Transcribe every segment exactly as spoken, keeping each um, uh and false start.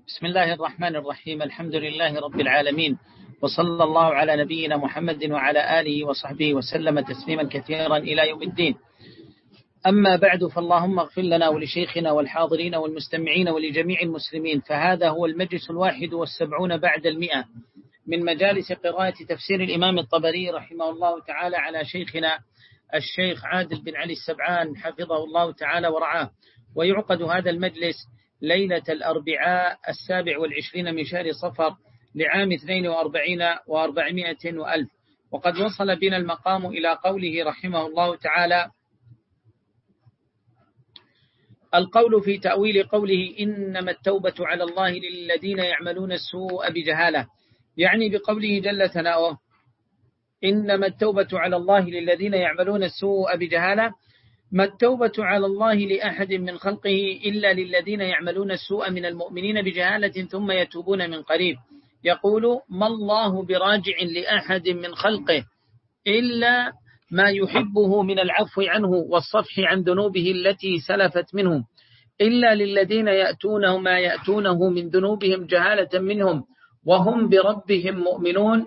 بسم الله الرحمن الرحيم. الحمد لله رب العالمين، وصلى الله على نبينا محمد وعلى آله وصحبه وسلم تسليما كثيرا إلى يوم الدين. أما بعد، فاللهم اغفر لنا ولشيخنا والحاضرين والمستمعين ولجميع المسلمين. فهذا هو المجلس الواحد والسبعون بعد المئة من مجالس قراءة تفسير الإمام الطبري رحمه الله تعالى على شيخنا الشيخ عادل بن علي السبعان حفظه الله تعالى ورعاه. ويعقد هذا المجلس ليلة الأربعاء السابع والعشرين من شهر صفر لعام اثنين وأربعين وأربعمائة وألف. وقد وصل بنا المقام إلى قوله رحمه الله تعالى: القول في تأويل قوله إنما التوبة على الله للذين يعملون السوء بجهالة، يعني بقوله جل ثناؤه إنما التوبة على الله للذين يعملون السوء بجهالة، ما التوبة على الله لأحد من خلقه إلا للذين يعملون السوء من المؤمنين بجهالة ثم يتوبون من قريب. يقول: ما الله براجع لأحد من خلقه إلا ما يحبه من العفو عنه والصفح عن ذنوبه التي سلفت منهم، إلا للذين يأتونه ما يأتونه من ذنوبهم جهالة منهم وهم بربهم مؤمنون.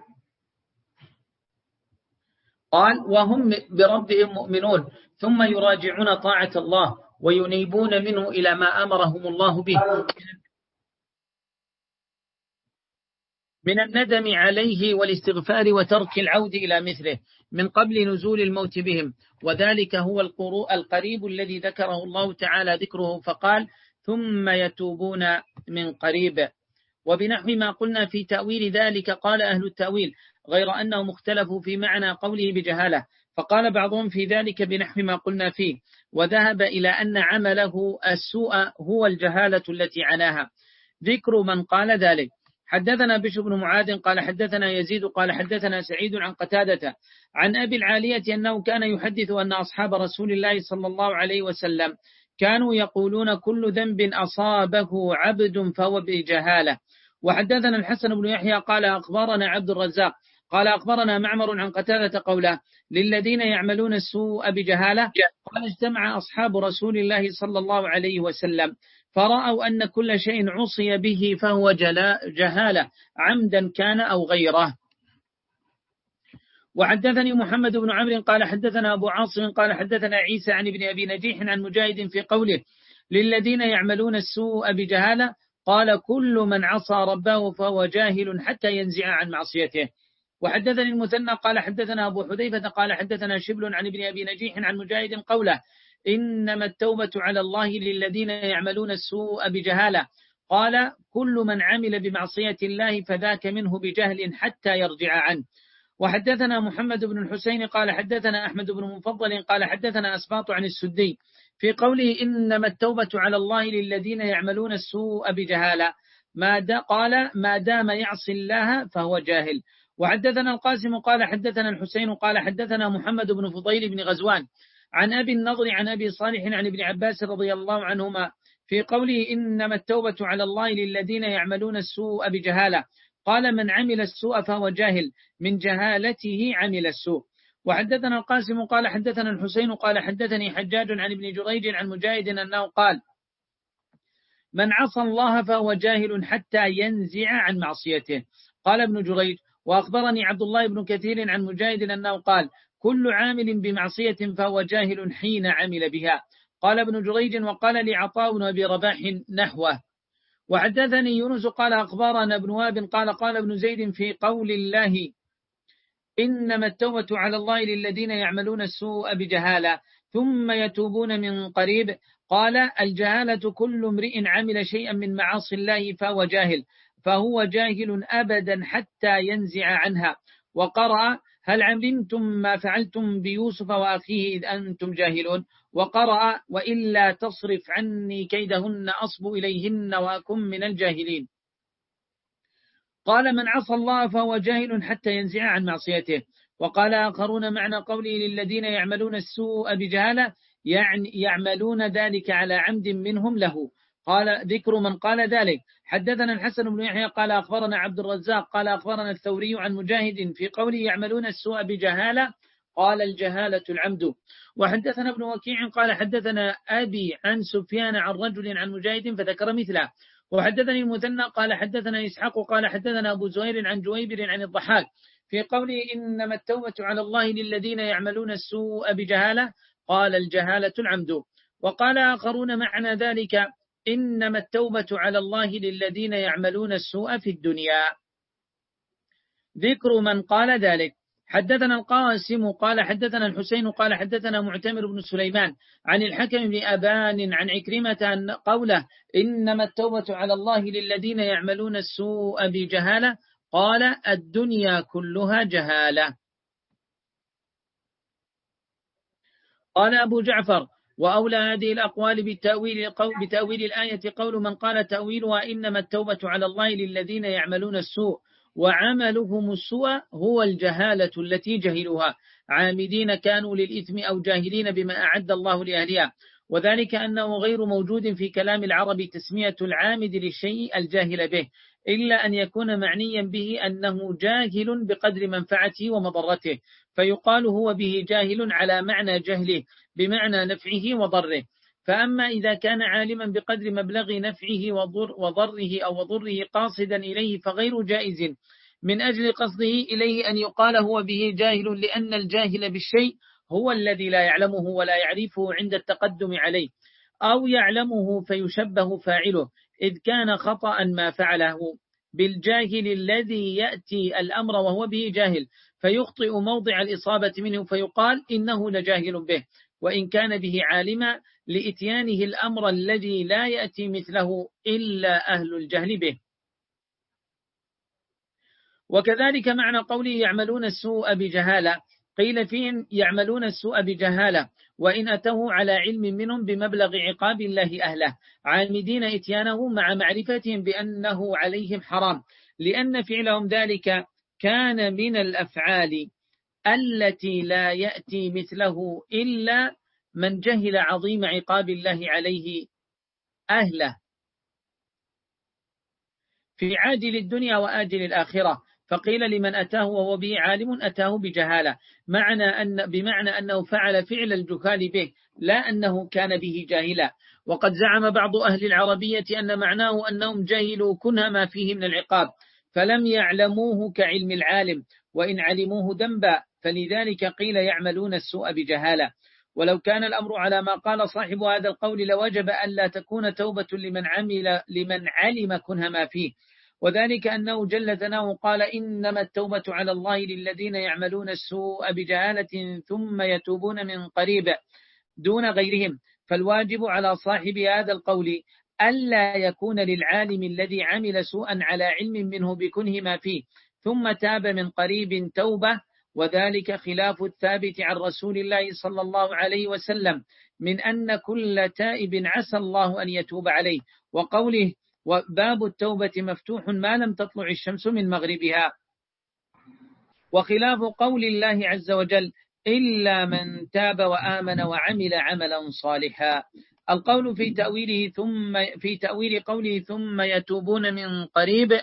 قال: وهم بربهم مؤمنون ثم يراجعون طاعة الله وينيبون منه إلى ما أمرهم الله به من الندم عليه والاستغفار وترك العود إلى مثله من قبل نزول الموت بهم، وذلك هو القريب الذي ذكره الله تعالى ذكره فقال: ثم يتوبون من قريب. وبنحو ما قلنا في تأويل ذلك قال أهل التأويل، غير أنهم اختلفوا في معنى قوله بجهالة، فقال بعضهم في ذلك بنحو ما قلنا فيه، وذهب إلى أن عمله السوء هو الجهالة التي عناها. ذكر من قال ذلك: حدثنا بشر بن معاذ قال حدثنا يزيد قال حدثنا سعيد عن قتادة عن أبي العالية أنه كان يحدث أن أصحاب رسول الله صلى الله عليه وسلم كانوا يقولون كل ذنب أصابه عبد فهو بجهالة. وحدثنا الحسن بن يحيى قال أخبرنا عبد الرزاق قال أخبرنا معمر عن قتادة قوله للذين يعملون السوء بجهالة. قال: اجتمع أصحاب رسول الله صلى الله عليه وسلم فرأوا أن كل شيء عصي به فهو جهالة عمدا كان أو غيره. وحدثني محمد بن عمرو قال حدثنا أبو عاصم قال حدثنا عيسى عن ابن أبي نجيح عن مجاهد في قوله للذين يعملون السوء بجهالة، قال: كل من عصى ربه فهو جاهل حتى ينزع عن معصيته. وحدثني المثنى قال حدثنا أبو حذيفة قال حدثنا شبل عن ابن أبي نجيح عن مجاهد قوله إنما التوبة على الله للذين يعملون السوء بجهالة، قال: كل من عمل بمعصية الله فذاك منه بجهل حتى يرجع عنه. وحدثنا محمد بن الحسين قال حدثنا أحمد بن مفضل قال حدثنا أسباط عن السدي في قوله إنما التوبة على الله للذين يعملون السوء بجهالة، ما دا قال: ما دام يعصي الله فهو جاهل. وحدثنا القاسم قال حدثنا الحسين قال حدثنا محمد بن فضيل بن غزوان عن أبي النضر عن أبي صالح عن ابن عباس رضي الله عنهما في قوله إنما التوبة على الله للذين يعملون السوء بجهالة، قال: من عمل السوء فهو جاهل من جهالته عمل السوء. وحدثنا القاسم قال حدثنا الحسين قال حدثني حجاج عن ابن جريج عن مجاهد أنه قال: من عصى الله فهو جاهل حتى ينزع عن معصيته. قال ابن جريج: وأخبرني عبد الله بن كثير عن مجاهد أنه قال: كل عامل بمعصية فهو جاهل حين عمل بها. قال ابن جريج: وقال لي عطاء بن أبي رباح نحوه. وحدثني يونس قال أخبرنا ابن وهب قال قال ابن زيد في قول الله إنما التوبة على الله للذين يعملون السوء بجهالة ثم يتوبون من قريب، قال: الجهالة كل امرئ عمل شيئا من معاصي الله فهو جاهل، فهو جاهل أبدا حتى ينزع عنها. وقرأ: هل علمتم ما فعلتم بيوسف وأخيه إذ أنتم جاهلون. وقرأ: وإلا تصرف عني كيدهن أصب إليهن وأكن من الجاهلين. قال: من عصى الله فهو جاهل حتى ينزع عن معصيته. وقال آخرون معنى قوله للذين يعملون السوء بجهالة يعني يعملون ذلك على عمد منهم له. قال: ذكر من قال ذلك: حدثنا الحسن بن يحيى قال أخبرنا عبد الرزاق قال أخبرنا الثوري عن مجاهد في قوله يعملون السوء بجهالة، قال: الجهالة العمد. وحدثنا ابن وكيع قال حدثنا أبي عن سفيان عن رجل عن مجاهد فذكر مثله. وحدثني المثنى قال حدثنا إسحاق قال حدثنا أبو زهير عن جويبر عن الضحاك في قوله إنما التوبة على الله للذين يعملون السوء بجهالة قال الجهالة العمد. وقال آخرون معنى ذلك إنما التوبة على الله للذين يعملون السوء في الدنيا. ذكر من قال ذلك. حدثنا القاسم قال حدثنا الحسين قال حدثنا معتمر بن سليمان عن الحكم بن أبان عن عكرمة أن قوله إنما التوبة على الله للذين يعملون السوء بجهالة قال الدنيا كلها جهالة. قال أبو جعفر وأولى هذه الأقوال بتأويل, بتأويل الآية قول من قال تأويلها إنما التوبة على الله للذين يعملون السوء وعملهم السوء هو الجهالة التي جهلوها عامدين كانوا للإثم أو جاهلين بما أعد الله لأهلها، وذلك أنه غير موجود في كلام العرب تسمية العامد للشيء الجاهل به إلا أن يكون معنيا به أنه جاهل بقدر منفعته ومضرته فيقال هو به جاهل على معنى جهله بمعنى نفعه وضره. فأما إذا كان عالما بقدر مبلغ نفعه وضره أو وضره قاصدا إليه فغير جائز من أجل قصده إليه أن يقال هو به جاهل، لأن الجاهل بالشيء هو الذي لا يعلمه ولا يعرفه عند التقدم عليه، أو يعلمه فيشبه فاعله إذ كان خطأ ما فعله بالجاهل الذي يأتي الأمر وهو به جاهل فيخطئ موضع الإصابة منه فيقال إنه لجاهل به وإن كان به عالما لإتيانه الأمر الذي لا يأتي مثله إلا أهل الجهل به. وكذلك معنى قوله يعملون السوء بجهالة قيل فيهم يعملون السوء بجهالة وإن أتوه على علم منهم بمبلغ عقاب الله أهله عامدين إتيانه مع معرفتهم بأنه عليهم حرام، لأن فعلهم ذلك كان من الأفعال التي لا يأتي مثله إلا من جهل عظيم عقاب الله عليه أهله في عاجل الدنيا وآجل الآخرة. فقيل لمن أتاه وهو به عالم أتاه بجهالة معنى أن بمعنى أنه فعل فعل الجهال به لا أنه كان به جاهلا. وقد زعم بعض أهل العربية أن معناه أنهم جاهلوا كنه ما فيه من العقاب فلم يعلموه كعلم العالم وإن علموه ذنبا، فلذلك قيل يعملون السوء بجهالة. ولو كان الأمر على ما قال صاحب هذا القول لوجب أن لا تكون توبة لمن عمل لمن علم كنه ما فيه، وذلك أنه جل ثناؤه قال إنما التوبة على الله للذين يعملون السوء بجهالة ثم يتوبون من قريب دون غيرهم. فالواجب على صاحب هذا القول ألا يكون للعالم الذي عمل سوءا على علم منه بكنه ما فيه ثم تاب من قريب توبة، وذلك خلاف الثابت عن رسول الله صلى الله عليه وسلم من أن كل تائب عسى الله أن يتوب عليه، وقوله وباب التوبة مفتوح ما لم تطلع الشمس من مغربها، وخلاف قول الله عز وجل إلا من تاب وآمن وعمل عملا صالحا. القول في تأويله ثم في تأويل قوله ثم يتوبون من قريب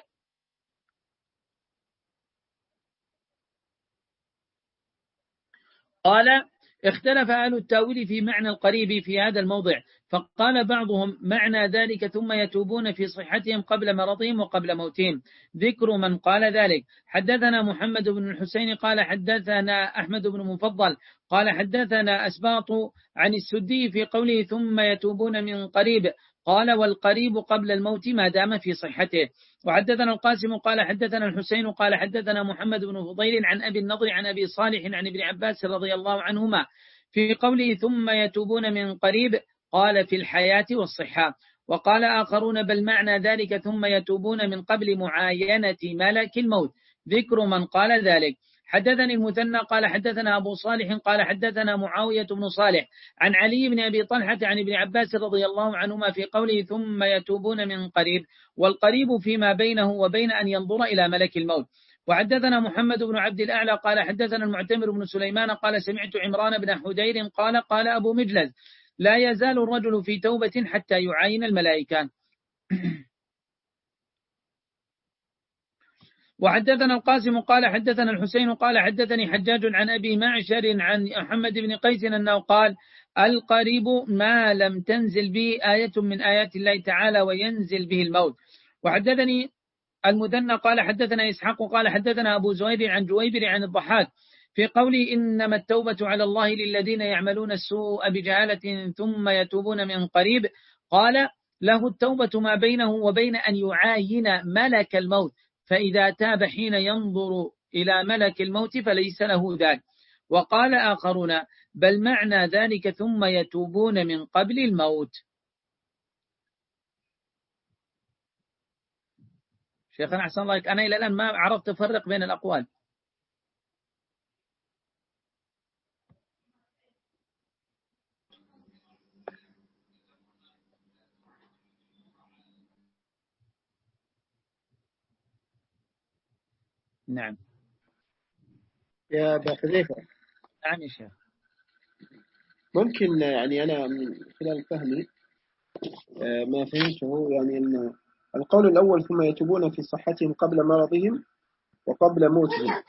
قال اختلف أهل التأويل في معنى القريب في هذا الموضع، فقال بعضهم معنى ذلك ثم يتوبون في صحتهم قبل مرضهم وقبل موتهم. ذكر من قال ذلك. حدثنا محمد بن الحسين قال حدثنا أحمد بن مفضل قال حدثنا أسباط عن السدي في قوله ثم يتوبون من قريب قال والقريب قبل الموت ما دام في صحته. وحدثنا القاسم قال حدثنا الحسين قال حدثنا محمد بن فضيل عن أبي النضر عن أبي صالح عن ابن عباس رضي الله عنهما في قوله ثم يتوبون من قريب قال في الحياة والصحة. وقال آخرون بل معنى ذلك ثم يتوبون من قبل معاينة ملك الموت. ذكر من قال ذلك. حدثني المثنى قال حدثنا أبو صالح قال حدثنا معاوية بن صالح عن علي بن أبي طلحة عن ابن عباس رضي الله عنهما في قوله ثم يتوبون من قريب والقريب فيما بينه وبين أن ينظر إلى ملك الموت. وحدثنا محمد بن عبد الأعلى قال حدثنا المعتمر بن سليمان قال سمعت عمران بن حدير قال قال أبو مجلز لا يزال الرجل في توبة حتى يعاين الملائكة. وحدثنا القاسم قال حدثنا الحسين قال حدثني حجاج عن أبي معشر عن محمد بن قيس أنه قال القريب ما لم تنزل به آية من آيات الله تعالى وينزل به الموت. وحدثني المثنى قال حدثنا إسحاق قال حدثنا أبو زهير عن جويبر عن الضحاك في قوله إنما التوبة على الله للذين يعملون السوء بجهالة ثم يتوبون من قريب، قال له التوبة ما بينه وبين أن يعاين ملك الموت، فإذا تاب حين ينظر إلى ملك الموت فليس له ذلك. وقال آخرون بل معنى ذلك ثم يتوبون من قبل الموت. شيخنا أحسن الله، أنا إلى الآن ما عرفت أفرق بين الأقوال. نعم يا أبا حذيفة. نعم يا شيخ. ممكن يعني أنا من خلال فهمي ما فهمته يعني أن القول الأول ثم يتوبون في صحتهم قبل مرضهم وقبل موتهم،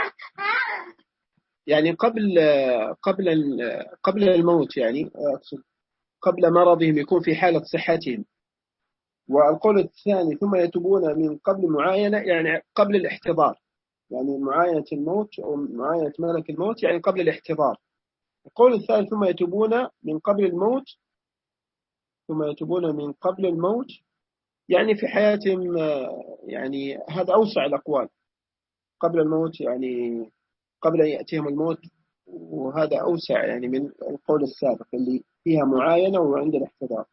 يعني قبل قبل قبل الموت، يعني أقصد قبل مرضهم يكون في حالة صحتهم. والقول الثاني ثم يتوبون من قبل معاينة، يعني قبل الاحتضار، يعني معاينة الموت أو معاينة ملك الموت يعني قبل الاحتضار. القول الثالث ثم يتوبون من قبل الموت ثم يتوبون من قبل الموت يعني في حياتهم، يعني هذا أوسع الأقوال. قبل الموت يعني قبل أن يأتيهم الموت، وهذا أوسع يعني من القول السابق اللي فيها معاينة وعند الاحتضار.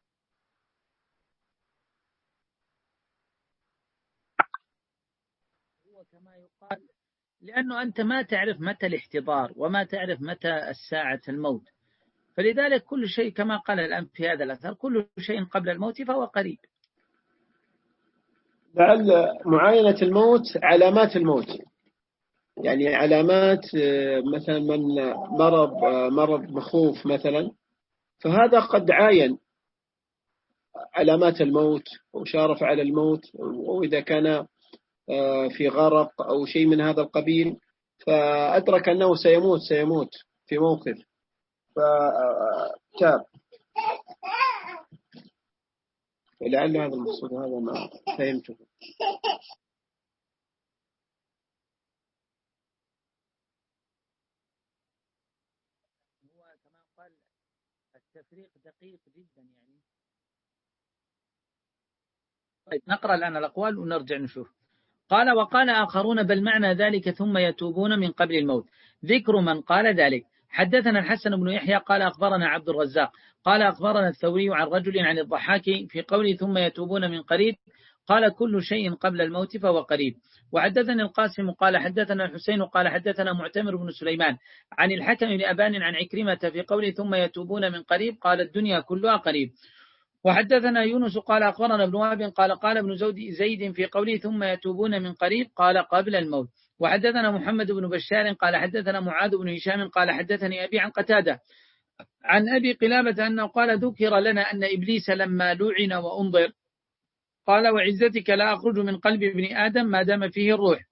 هو كما يقال لأنه أنت ما تعرف متى الاحتضار وما تعرف متى الساعة الموت، فلذلك كل شيء كما قال الآن في هذا الأثر كل شيء قبل الموت فهو قريب. لعل معاينة الموت علامات الموت، يعني علامات مثلا من مرض مرض مخوف مثلا، فهذا قد عاين علامات الموت وشارف على الموت، وإذا كان في غرق أو شيء من هذا القبيل فأدرك أنه سيموت سيموت في موقف فتاب. ولعل هذا المقصود، هذا ما فهمته. هو كما قال التفريق دقيق جدا يعني. طيب نقرأ الآن الأقوال ونرجع نشوف. قال وقال آخرون بل معنى ذلك ثم يتوبون من قبل الموت، ذكر من قال ذلك. حدثنا الحسن بن يحيى قال أخبرنا عبد الرزاق قال أخبرنا الثوري عن رجل عن الضحاك في قوله ثم يتوبون من قريب، قال كل شيء قبل الموت فهو قريب. وحدثنا القاسم قال حدثنا الحسين قال حدثنا معتمر بن سليمان عن الحكم بن أبان عن عكرمة في قوله ثم يتوبون من قريب، قال الدنيا كلها قريب. وحدثنا يونس قال أخبرنا ابن وهب قال قال ابن زيد في قوله ثم يتوبون من قريب، قال قبل الموت. وحدثنا محمد بن بشار قال حدثنا معاذ بن هشام قال حدثني أبي عن قتادة عن أبي قلابة أنه قال ذكر لنا أن إبليس لما لعن وأنظر قال وعزتك لا أخرج من قلب ابن آدم ما دام فيه الروح،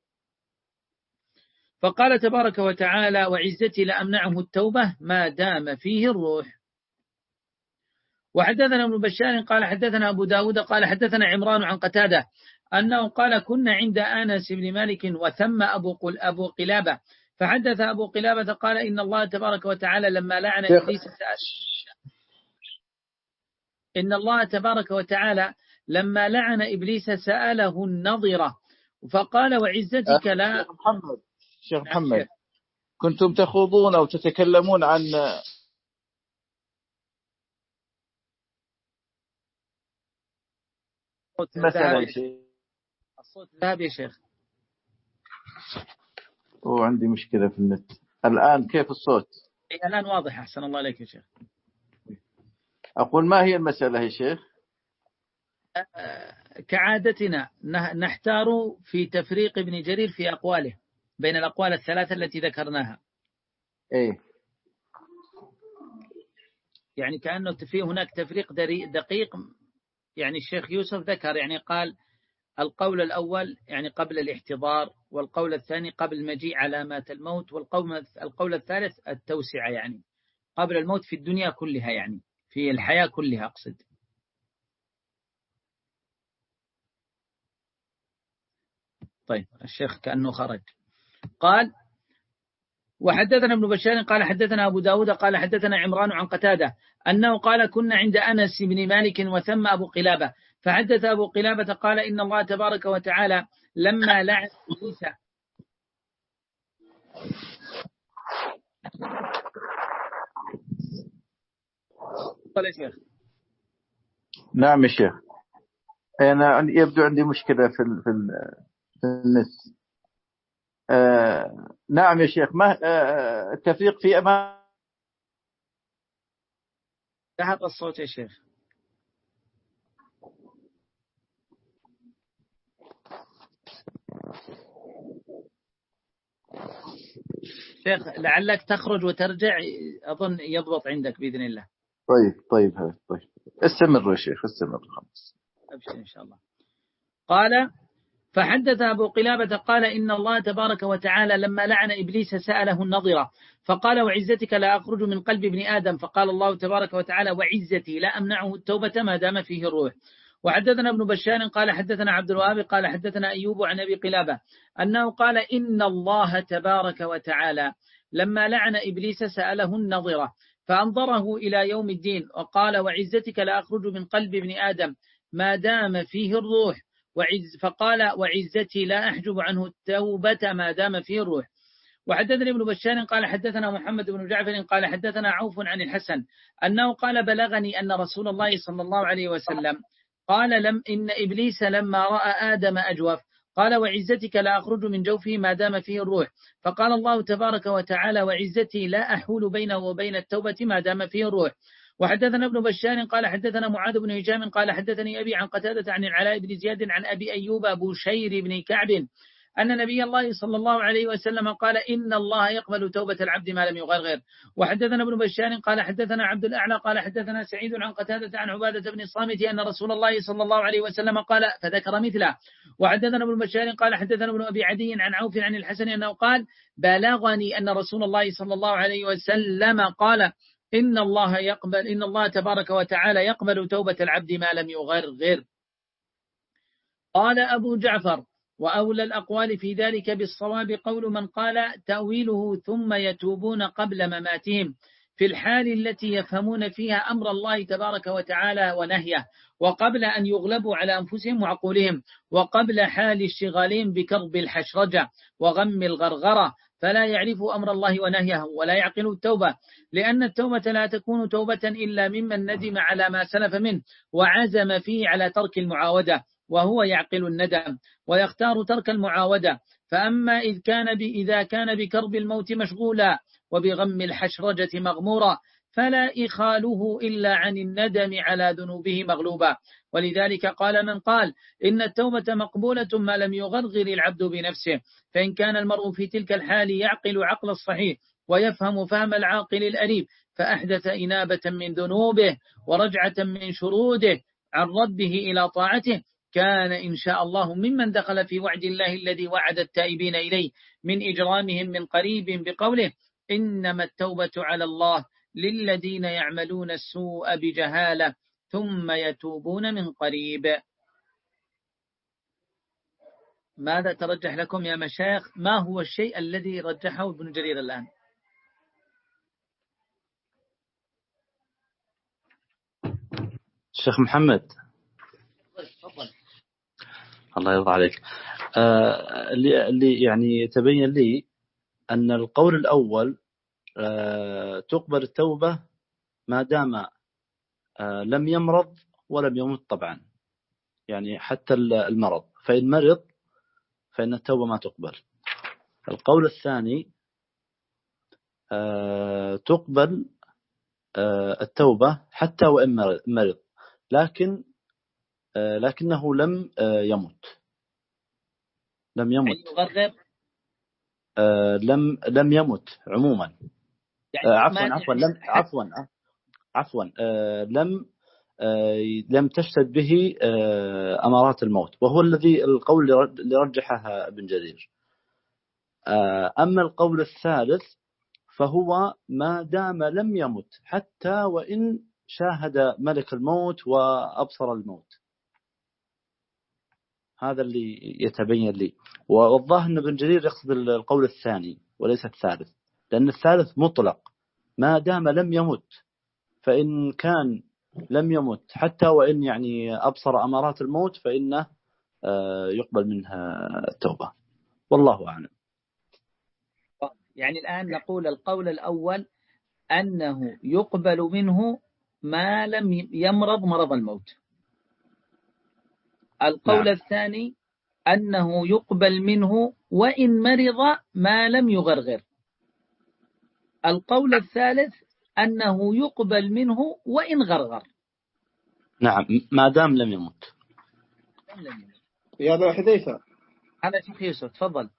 فقال تبارك وتعالى وعزتي لأمنعه التوبة ما دام فيه الروح. وحدثنا ابن بشار قال حدثنا أبو داود قال حدثنا عمران عن قتادة أنه قال كنا عند أنس بن مالك وثم أبو, قل أبو قلابة، فحدث أبو قلابة قال إن الله تبارك وتعالى لما لعن إبليس سأل إن الله تبارك وتعالى لما لعن إبليس سأله النظرة فقال وعزتك لا. شيخ محمد شيخ محمد كنتم تخوضون أو تتكلمون عن مثلا الصوت ذهب يا شيخ. وعندي مشكلة في النت الآن، كيف الصوت؟ الآن واضح أحسن الله عليك يا شيخ. أقول ما هي المسألة يا شيخ؟ كعادتنا نحتار في تفريق ابن جرير في أقواله بين الأقوال الثلاثة التي ذكرناها. إيه يعني كأنه في هناك تفريق دقيق. يعني الشيخ يوسف ذكر يعني قال القول الأول يعني قبل الاحتضار، والقول الثاني قبل مجيء علامات الموت، والقول القول الثالث التوسعة يعني قبل الموت في الدنيا كلها، يعني في الحياة كلها أقصد. طيب الشيخ كأنه خرج. قال وحدثنا ابن بشار قال حدثنا أبو داود قال حدثنا عمران عن قتادة أنه قال كنا عند أنس بن مالك وثم أبو قلابة، فحدث أبو قلابة قال إن الله تبارك وتعالى لما لعن إبليس قال يا شيخ. نعم يا شيخ، أنا يبدو عندي مشكلة في ال في, ال في النت. آه نعم يا شيخ، ما آه التفريق في أمام ذهب الصوت يا شيخ. شيخ لعلك تخرج وترجع، أظن يضبط عندك بإذن الله. طيب طيب طيب استمر يا شيخ، استمر خلاص. أبشر إن شاء الله. قال فحدث أبو قلابة قال إن الله تبارك وتعالى لما لعن إبليس سأله النظرة فقال وعزتك لا أخرج من قلب ابن آدم، فقال الله تبارك وتعالى وعزتي لا أمنعه التوبة ما دام فيه الروح. وحدثنا ابن بشار قال حدثنا عبد الوهاب قال حدثنا أيوب عن أبي قلابة أنه قال إن الله تبارك وتعالى لما لعن إبليس سأله النظرة فأنظره إلى يوم الدين وقال وعزتك لا أخرج من قلب ابن آدم ما دام فيه الروح، وعز فقال وعزتي لا أحجب عنه التوبة ما دام فيه الروح. وحدثنا ابن بشار قال حدثنا محمد بن جعفر قال حدثنا عوف عن الحسن أنه قال بلغني أن رسول الله صلى الله عليه وسلم قال لم إن إبليس لما رأى آدم أجوف قال وعزتك لا أخرج من جوفه ما دام فيه الروح، فقال الله تبارك وتعالى وعزتي لا أحول بينه وبين التوبة ما دام فيه الروح. وحدثنا ابن بشار قال حدثنا معاذ بن هشام قال حدثني أبي عن قتادة عن العلاء بن زياد عن أبي أيوب أبو شير بن كعب أن نبي الله صلى الله عليه وسلم قال إن الله يقبل توبة العبد ما لم يغرغر. وحدثنا ابن بشار قال حدثنا عبد الأعلى قال حدثنا سعيد عن قتادة عن عبادة بن الصامت أن رسول الله صلى الله عليه وسلم قال فذكر مثله. وحدثنا ابن بشار قال حدثنا ابن أبي عدي عن عوف عن الحسن أنه قال بلغني أن رسول الله صلى الله عليه وسلم قال إن الله يقبل إن الله تبارك وتعالى يقبل توبة العبد ما لم يغرغر. قال أبو جعفر وأولى الأقوال في ذلك بالصواب قول من قال تأويله ثم يتوبون قبل مماتهم في الحال التي يفهمون فيها أمر الله تبارك وتعالى ونهيه، وقبل أن يغلبوا على أنفسهم وعقولهم، وقبل حال اشتغالهم بكرب الحشرجة وغم الغرغرة، فلا يعرفوا أمر الله ونهيه ولا يعقلوا التوبة، لأن التوبة لا تكون توبة إلا ممن ندم على ما سلف منه وعزم فيه على ترك المعاودة، وهو يعقل الندم ويختار ترك المعاودة. فأما إذ كان إذا كان بكرب الموت مشغولا وبغم الحشرجة مغمورا فلا إخاله إلا عن الندم على ذنوبه مغلوبا. ولذلك قال من قال إن التوبة مقبولة ما لم يغرغر العبد بنفسه، فإن كان المرء في تلك الحال يعقل عقل الصحيح ويفهم فهم العاقل الأليم فأحدث إنابة من ذنوبه ورجعة من شروده عن ربه إلى طاعته كان إن شاء الله ممن دخل في وعد الله الذي وعد التائبين إليه من إجرامهم من قريب بقوله إنما التوبة على الله للذين يعملون السوء بجهالة ثم يتوبون من قريب. ماذا ترجح لكم يا مشايخ؟ ما هو الشيء الذي رجحه ابن جرير الآن؟ الشيخ محمد تفضل. الله يرضى عليك. آه اللي يعني تبين لي أن القول الأول آه تقبل التوبة ما دام آه لم يمرض ولم يمت طبعا، يعني حتى المرض، فإن مرض فإن التوبة ما تقبل. القول الثاني آه تقبل آه التوبة حتى وإن مرض لكن آه لكنه لم آه يمت لم يمت آه لم لم يمت عموما. آه عفوا عفوا لم عفوا عفوا آه لم آه لم تشتد به آه أمارات الموت، وهو الذي القول اللي رجحها ابن جرير. آه أما القول الثالث فهو ما دام لم يمت حتى وإن شاهد ملك الموت وأبصر الموت. هذا اللي يتبين لي. والظاهر أن ابن جرير يقصد القول الثاني وليس الثالث، لأن الثالث مطلق ما دام لم يمت، فإن كان لم يمت حتى وإن يعني أبصر أمارات الموت فإنه يقبل منها التوبة، والله أعلم. يعني الآن نقول القول الأول أنه يقبل منه ما لم يمرض مرض الموت. القول نعم. الثاني أنه يقبل منه وإن مرض ما لم يغرغر. القول الثالث أنه يقبل منه وإن غرغر. نعم ما دام لم يمت. يا أبا حذيفة. هذا شيخ يوسف تفضل.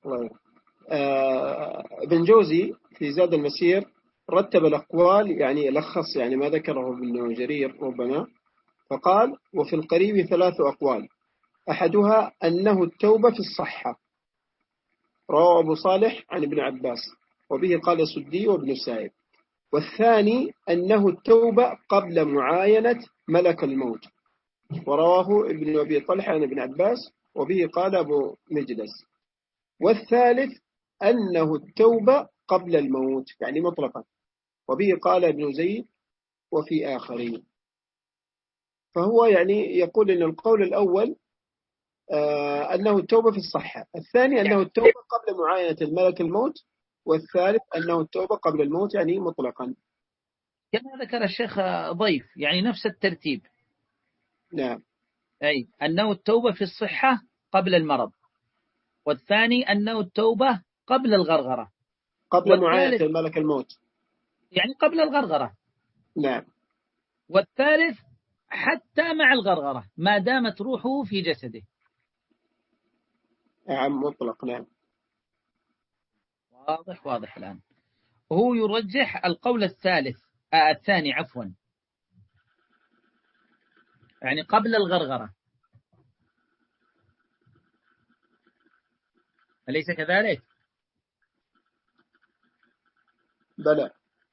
آه ابن جوزي في زاد المسير رتب الأقوال، يعني لخص يعني ما ذكره ابن جرير ربما، فقال: وفي القريب ثلاث أقوال، أحدها أنه التوبة في الصحة، رواه أبو صالح عن ابن عباس وبه قال سدي وابن سائب. والثاني أنه التوبة قبل معاينة ملك الموت، ورواه ابن أبي طلحة عن ابن عباس وبه قال أبو مجلس. والثالث أنه التوبة قبل الموت يعني مطلقا، وبه قال ابن زيد وفي آخرين. فهو يعني يقول أن القول الأول آه أنه التوبة في الصحة، الثاني أنه التوبة قبل معاينة الملك الموت، والثالث أنه التوبة قبل الموت يعني مطلقا. كما ذكر الشيخ ضيف يعني نفس الترتيب. نعم. أي أنه التوبة في الصحة قبل المرض، والثاني أنه التوبة قبل الغرغرة، قبل معاينة الملك الموت يعني قبل الغرغرة. نعم. والثالث حتى مع الغرغرة ما دامت روحه في جسده. نعم مطلق. نعم واضح واضح الآن. هو يرجح القول الثالث آه الثاني عفوا، يعني قبل الغرغرة، أليس كذلك؟ بلى.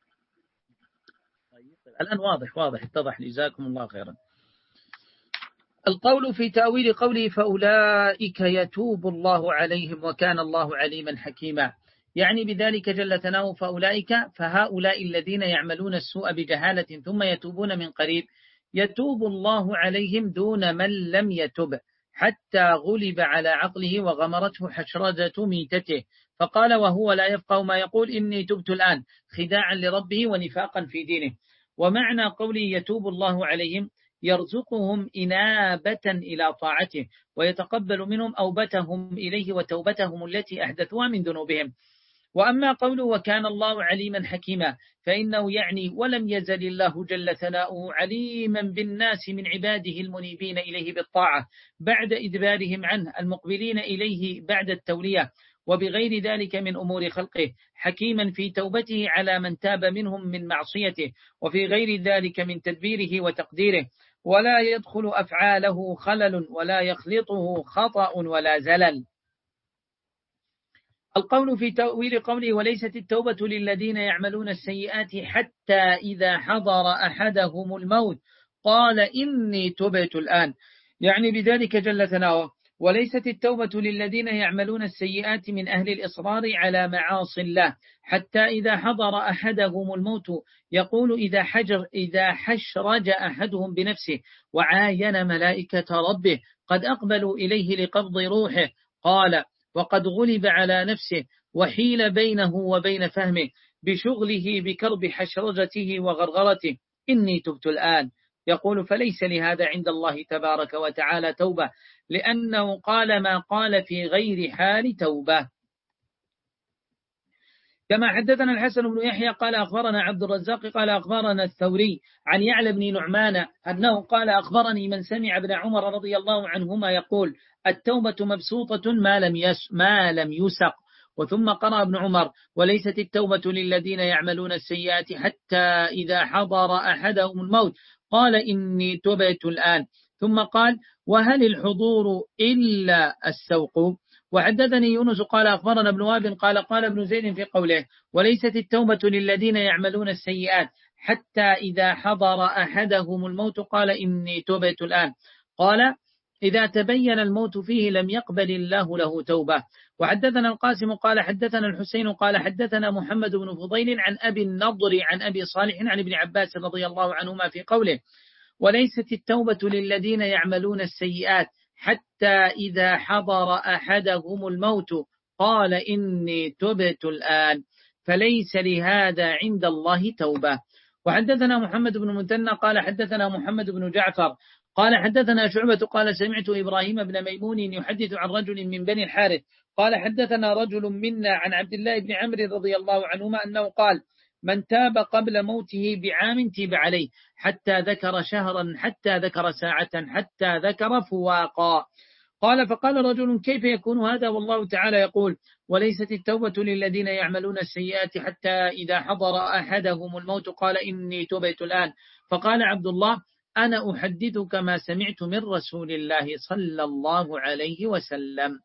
الآن واضح واضح اتضح، جزاكم الله خيرا. القول في تأويل قوله فأولئك يتوب الله عليهم وكان الله عليما حكيما، يعني بذلك جل ثناؤه فأولئك فهؤلاء الذين يعملون السوء بجهالة ثم يتوبون من قريب يتوب الله عليهم دون من لم يتب حتى غلب على عقله وغمرته حشرجة ميتته فقال وهو لا يفقه ما يقول إني تبت الآن خداعا لربه ونفاقا في دينه. ومعنى قوله يتوب الله عليهم يرزقهم إنابة إلى طاعته ويتقبل منهم أوبتهم إليه وتوبتهم التي أحدثوها من ذنوبهم. وأما قوله وكان الله عليما حكيما فإنه يعني ولم يزل الله جل ثناؤه عليما بالناس من عباده المنيبين إليه بالطاعة بعد إدبارهم عنه المقبلين إليه بعد التولية وبغير ذلك من أمور خلقه، حكيما في توبته على من تاب منهم من معصيته وفي غير ذلك من تدبيره وتقديره، ولا يدخل أفعاله خلل ولا يخلطه خطأ ولا زلل. القول في تأويل قوله وليست التوبة للذين يعملون السيئات حتى إذا حضر أحدهم الموت قال إني تبت الآن، يعني بذلك جل ثناؤه وليست التوبة للذين يعملون السيئات من أهل الإصرار على معاصي الله حتى إذا حضر أحدهم الموت يقول إذا حجر إذا حشرج أحدهم بنفسه وعاين ملائكة ربه قد أقبلوا إليه لقبض روحه قال وقد غلب على نفسه وحيل بينه وبين فهمه بشغله بكرب حشرجته وغرغرته إني تبت الآن، يقول فليس لهذا عند الله تبارك وتعالى توبة لأنه قال ما قال في غير حال توبة. كما حدثنا الحسن بن يحيى قال أخبرنا عبد الرزاق قال أخبرنا الثوري عن يعلى بن نعمان أنه قال أخبرني من سمع ابن عمر رضي الله عنهما يقول التوبة مبسوطة ما لم يس ما لم يسق. وثم قرأ ابن عمر وليست التوبة للذين يعملون السيئات حتى إذا حضر أحدهم الموت قال إني تبت الآن، ثم قال وهل الحضور إلا السوق؟ وحدثني يونس قال أخبرنا ابن وهب قال قال ابن زيد في قوله وليست التوبة للذين يعملون السيئات حتى إذا حضر أحدهم الموت قال إني تبت الآن، قال إذا تبين الموت فيه لم يقبل الله له توبة. وحدثنا القاسم قال حدثنا الحسين قال حدثنا محمد بن فضيل عن أبي النضر عن أبي صالح عن ابن عباس رضي الله عنهما في قوله وليست التوبة للذين يعملون السيئات حتى إذا حضر أحدهم الموت قال إني تبت الآن، فليس لهذا عند الله توبة. وحدثنا محمد بن المثنى قال حدثنا محمد بن جعفر قال حدثنا شعبة قال سمعت إبراهيم بن ميمون يحدث عن رجل من بني الحارث قال حدثنا رجل منا عن عبد الله بن عمرو رضي الله عنهما أنه قال من تاب قبل موته بعام تيب عليه حتى ذكر شهرا حتى ذكر ساعة حتى ذكر فواقا. قال فقال رجل كيف يكون هذا والله تعالى يقول وليست التوبة للذين يعملون السيئات حتى إذا حضر أحدهم الموت قال إني تبت الآن. فقال عبد الله أنا أحدثك ما سمعت من رسول الله صلى الله عليه وسلم.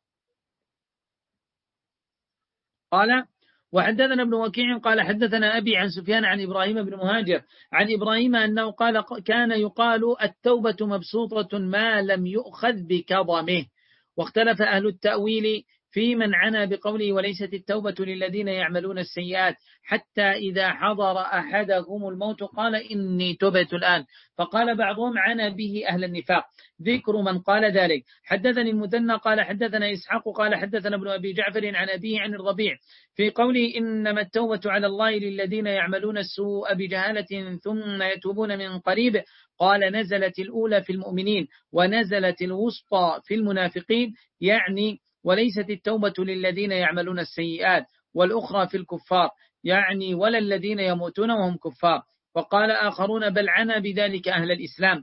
قال وحدثنا ابن وكيع قال حدثنا أبي عن سفيان عن إبراهيم بن مهاجر عن إبراهيم أنه قال كان يقال التوبة مبسوطة ما لم يؤخذ بكظمه. واختلف أهل التأويل في من عنى بقوله وليست التوبة للذين يعملون السيئات حتى إذا حضر أحدهم الموت قال إني تبت الآن، فقال بعضهم عنى به أهل النفاق. ذكر من قال ذلك حدثني المثنى قال حدثنا إسحاق قال حدثنا ابن أبي جعفر عن أبيه عن الربيع في قوله إنما التوبة على الله للذين يعملون السوء بجهالة ثم يتوبون من قريب، قال نزلت الأولى في المؤمنين ونزلت الوسطى في المنافقين، يعني وليست التوبة للذين يعملون السيئات، والأخرى في الكفار يعني ولا الذين يموتون وهم كفار. وقال آخرون بل عنا بذلك أهل الإسلام.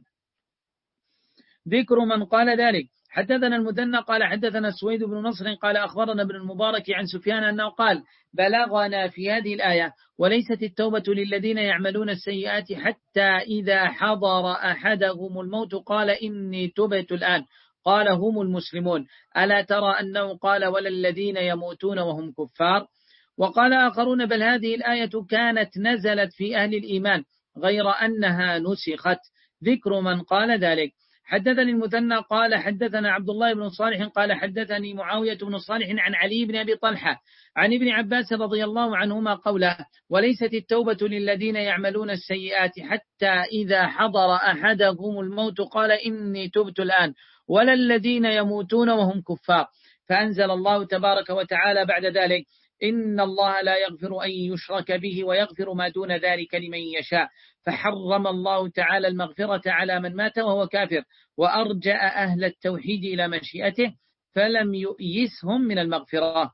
ذكر من قال ذلك حدثنا المثنى قال حدثنا سويد بن نصر قال أخبرنا ابن المبارك عن سفيان أنه قال بلغنا في هذه الآية وليست التوبة للذين يعملون السيئات حتى إذا حضر أحدهم الموت قال إني تبت الآن، قال هم المسلمون ألا ترى أنه قال ولا الذين يموتون وهم كفار. وقال آخرون بل هذه الآية كانت نزلت في أهل الإيمان غير أنها نسخت. ذكر من قال ذلك حدثني المثنى قال حدثنا عبد الله بن صالح قال حدثني معاوية بن صالح عن علي بن أبي طلحة عن ابن عباس رضي الله عنهما قوله وليست التوبة للذين يعملون السيئات حتى إذا حضر أحدهم الموت قال إني تبت الآن ولا الذين يموتون وهم كفار. فأنزل الله تبارك وتعالى بعد ذلك إن الله لا يغفر أن يشرك به ويغفر ما دون ذلك لمن يشاء، فحرم الله تعالى المغفرة على من مات وهو كافر وأرجأ أهل التوحيد إلى مشيئته فلم يؤيسهم من المغفرة.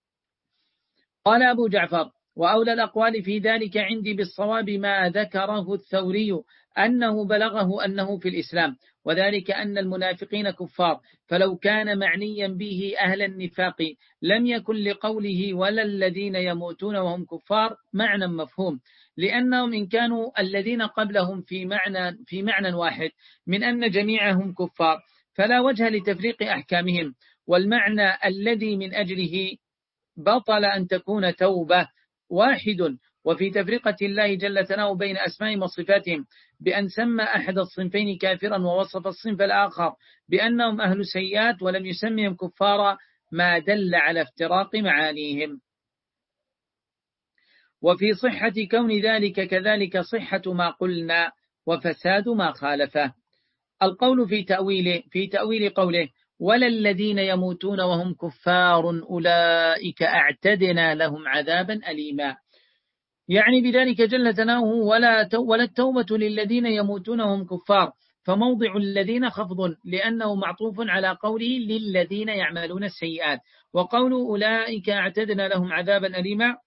قال أبو جعفر وأولى الأقوال في ذلك عندي بالصواب ما ذكره الثوري أنه بلغه أنه في الإسلام، وذلك أن المنافقين كفار، فلو كان معنيا به أهل النفاق لم يكن لقوله ولا الذين يموتون وهم كفار معنى مفهوم، لأنهم إن كانوا الذين قبلهم في معنى, في معنى واحد من أن جميعهم كفار فلا وجه لتفريق أحكامهم، والمعنى الذي من أجله بطل أن تكون توبة واحد. وفي تفرقة الله جل ثناؤه بين أسمائهم وصفاتهم بأن سمى أحد الصنفين كافرا ووصف الصنف الآخر بأنهم أهل سيئات ولم يسميهم كفارا ما دل على افتراق معانيهم. وفي صحة كون ذلك كذلك صحة ما قلنا وفساد ما خالفه. القول في تأويله في تأويل قوله ولا الذين يموتون وهم كفار أولئك أعتدنا لهم عذابا أليما، يعني بذلك جل ثناؤه ولا ولا التوبة للذين يموتون وهم كفار، فموضع الذين خفض لأنه معطوف على قوله للذين يعملون السيئات، وقول أولئك أعتدنا لهم عذابا أليما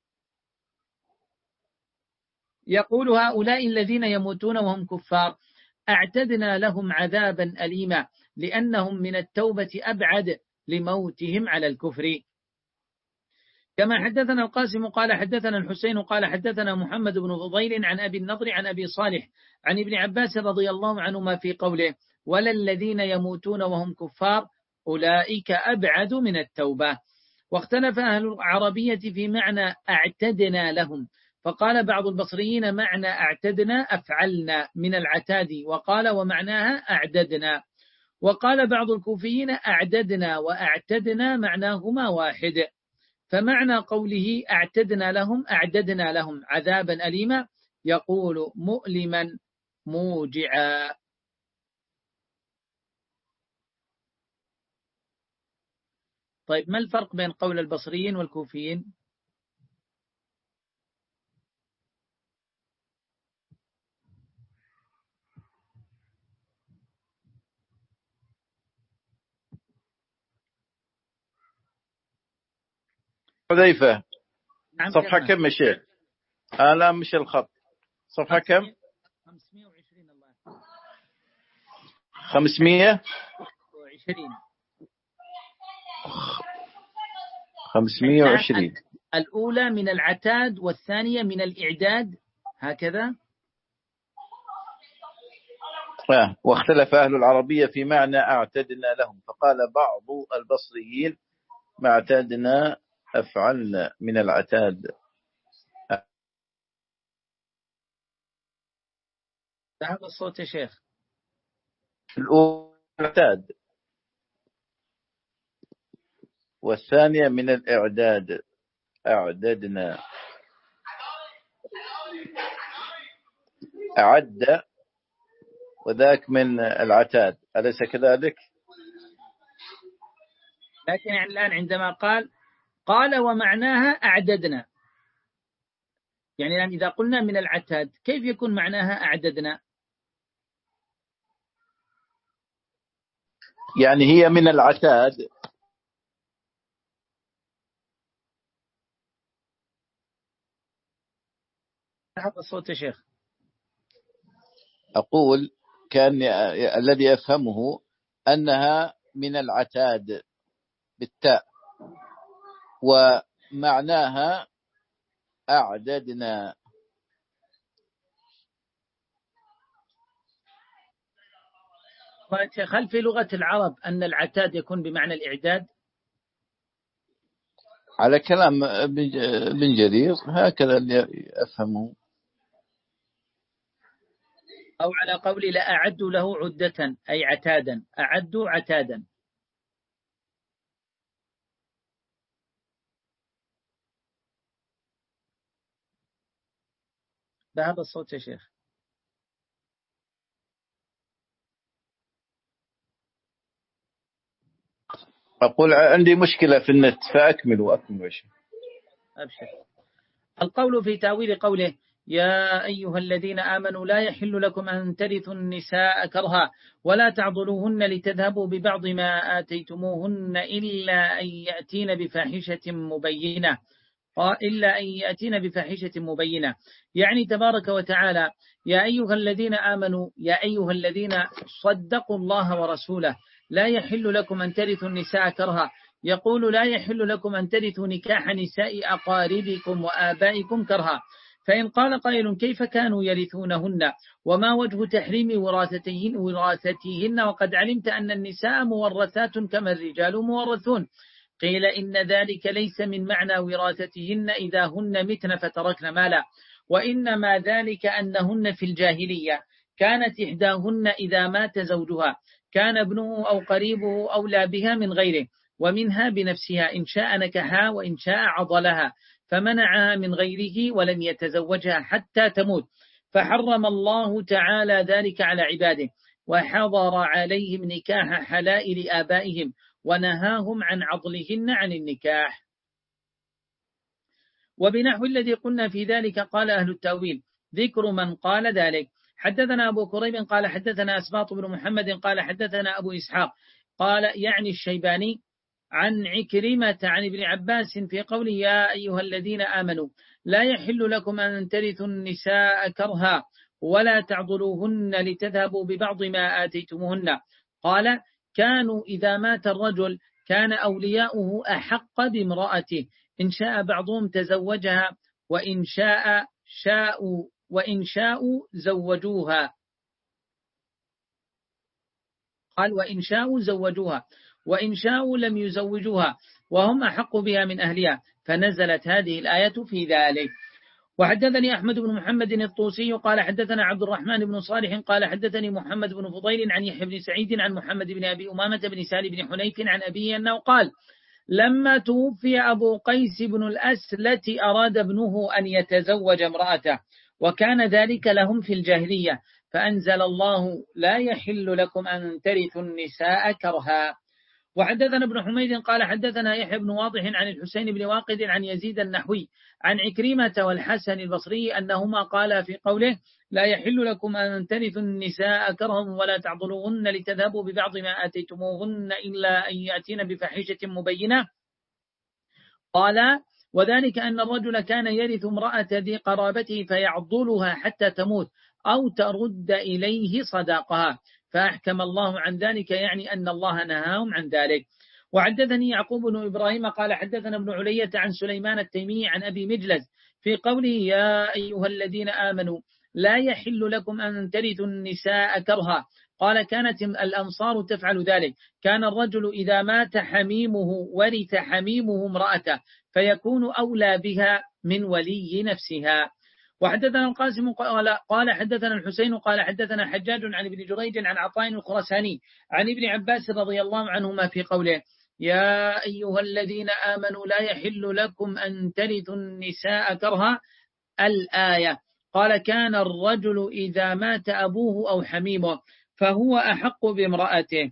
يقول هؤلاء الذين يموتون وهم كفار أعتدنا لهم عذابا أليما لأنهم من التوبة أبعد لموتهم على الكفر. كما حدثنا القاسم قال حدثنا الحسين قال حدثنا محمد بن فضيل عن أبي النضر عن أبي صالح عن ابن عباس رضي الله عنهما في قوله ولا الذين يموتون وهم كفار أولئك أبعد من التوبة. واختلف أهل العربية في معنى أعتدنا لهم، فقال بعض البصريين معنى أعتدنا أفعلنا من العتاد، وقال ومعناها أعددنا. وقال بعض الكوفيين أعددنا وأعتدنا معناهما واحد، فمعنى قوله أعتدنا لهم أعددنا لهم عذابا أليما، يقول مؤلما موجعا. طيب ما الفرق بين قول البصريين والكوفيين؟ حذيفة. نعم صفحة كيف؟ كم يا شيخ؟ آه لا مش الخط. صفحة كم؟ خمسمائة وعشرين. الله خمسمائة وعشرين. خمسمائة وعشرين. الأولى من العتاد والثانية من الإعداد، هكذا. آه. واختلف أهل العربية في معنى أعتدنا لهم، فقال بعض البصريين ما اعتدنا أفعلنا من العتاد. ذهب الصوت يا شيخ. الأولى العتاد والثانية من الإعداد، أعددنا. أعد وذاك من العتاد، أليس كذلك؟ لكن الآن عندما قال قال ومعناها أعددنا، يعني الآن إذا قلنا من العتاد كيف يكون معناها أعددنا؟ يعني هي من العتاد. هذا الصوت يا شيخ. أقول كان الذي أفهمه أنها من العتاد بالتاء، ومعناها أعددنا. هل في لغة العرب أن العتاد يكون بمعنى الإعداد؟ على كلام ابن جرير هكذا اللي أفهمه. أو على قولي لأعدوا له عدة أي عتادا، أعدوا عتادا. بهذا الصوت يا شيخ. أقول عندي مشكلة في النت فأكملوا أكملوا. أبشر. القول في تأويل قوله يا أيها الذين آمنوا لا يحل لكم أن ترثوا النساء كرها ولا تعضلوهن لتذهبوا ببعض ما آتيتموهن إلا أن يأتين بفاحشة مبينة إلا أن يأتين بفاحشة مبينة، يعني تبارك وتعالى يا أيها الذين آمنوا يا أيها الذين صدقوا الله ورسوله لا يحل لكم أن ترثوا النساء كرها، يقول لا يحل لكم أن ترثوا نكاح نساء أقاربكم وآبائكم كرها. فإن قال قائل كيف كانوا يرثونهن وما وجه تحريم وراثتهن, وراثتهن وقد علمت أن النساء مورثات كما الرجال مورثون؟ قيل إن ذلك ليس من معنى وراثتهن إذا هن متن فتركن مالا، وإنما ذلك أنهن في الجاهلية كانت إحداهن إذا مات زوجها كان ابنه أو قريبه أولى بها من غيره، ومنها بنفسها إن شاء نكحها وإن شاء عضلها، فمنعها من غيره ولم يتزوجها حتى تموت، فحرم الله تعالى ذلك على عباده وحضر عليهم نكاح حلائل آبائهم ونهاهم عن عضلهن عن النكاح. وبنحو الذي قلنا في ذلك قال أهل التأويل ذكر من قال ذلك. حدثنا أبو كريب قال حدثنا أسباط بن محمد قال حدثنا أبو إسحاق قال يعني الشيباني عن عكرمة عن ابن عباس في قوله يا أيها الذين آمنوا لا يحل لكم أن ترثوا النساء كرها ولا تعضلوهن لتذهبوا ببعض ما آتيتموهن. قال كانوا إذا مات الرجل كان أولياؤه أحق بامرأته إن شاء بعضهم تزوجها وإن شاء شاءوا وإن شاءوا زوجوها. قال وإن شاءوا زوجوها. وإن شاءوا لم يزوجوها وهم أحق بها من أهلها، فنزلت هذه الآية في ذلك. وحدثني أحمد بن محمد الطوسي قال حدثنا عبد الرحمن بن صالح قال حدثني محمد بن فضيل عن يحيى بن سعيد عن محمد بن أبي أمامة بن سالم بن حنيف عن أبيه أنه قال لما توفي أبو قيس بن الأسلة أراد ابنه أن يتزوج امرأته، وكان ذلك لهم في الجاهلية، فأنزل الله لا يحل لكم أن ترثوا النساء كرها. وحدثنا ابن حميد قال حدثنا يحيى بن واضح عن الحسين بن واقد عن يزيد النحوي عن عكرمة والحسن البصري أنهما قالا في قوله لا يحل لكم أن ترثوا النساء كرها ولا تعضلوهن لتذهبوا ببعض ما آتيتموهن إلا أن يأتين بفحيشة مبينة. قال وذلك أن الرجل كان يرث امرأة ذي قرابته فيعضلها حتى تموت أو ترد إليه صداقها، فأحكم الله عن ذلك، يعني أن الله نهاهم عن ذلك. وحدثني يعقوب بن إبراهيم قال حدثنا ابن علية عن سليمان التيمي عن أبي مجلز في قوله يا أيها الذين آمنوا لا يحل لكم أن ترثوا النساء كرها. قال كانت الأنصار تفعل ذلك، كان الرجل إذا مات حميمه ورث حميمه امرأته فيكون أولى بها من ولي نفسها. وحدثنا القاسم قال حدثنا الحسين قال حدثنا حجاج عن ابن جريج عن عطاء الخرساني عن ابن عباس رضي الله عنهما في قوله يا أيها الذين آمنوا لا يحل لكم أن ترثوا النساء كرها الآية. قال كان الرجل إذا مات أبوه أو حميمه فهو أحق بامرأته،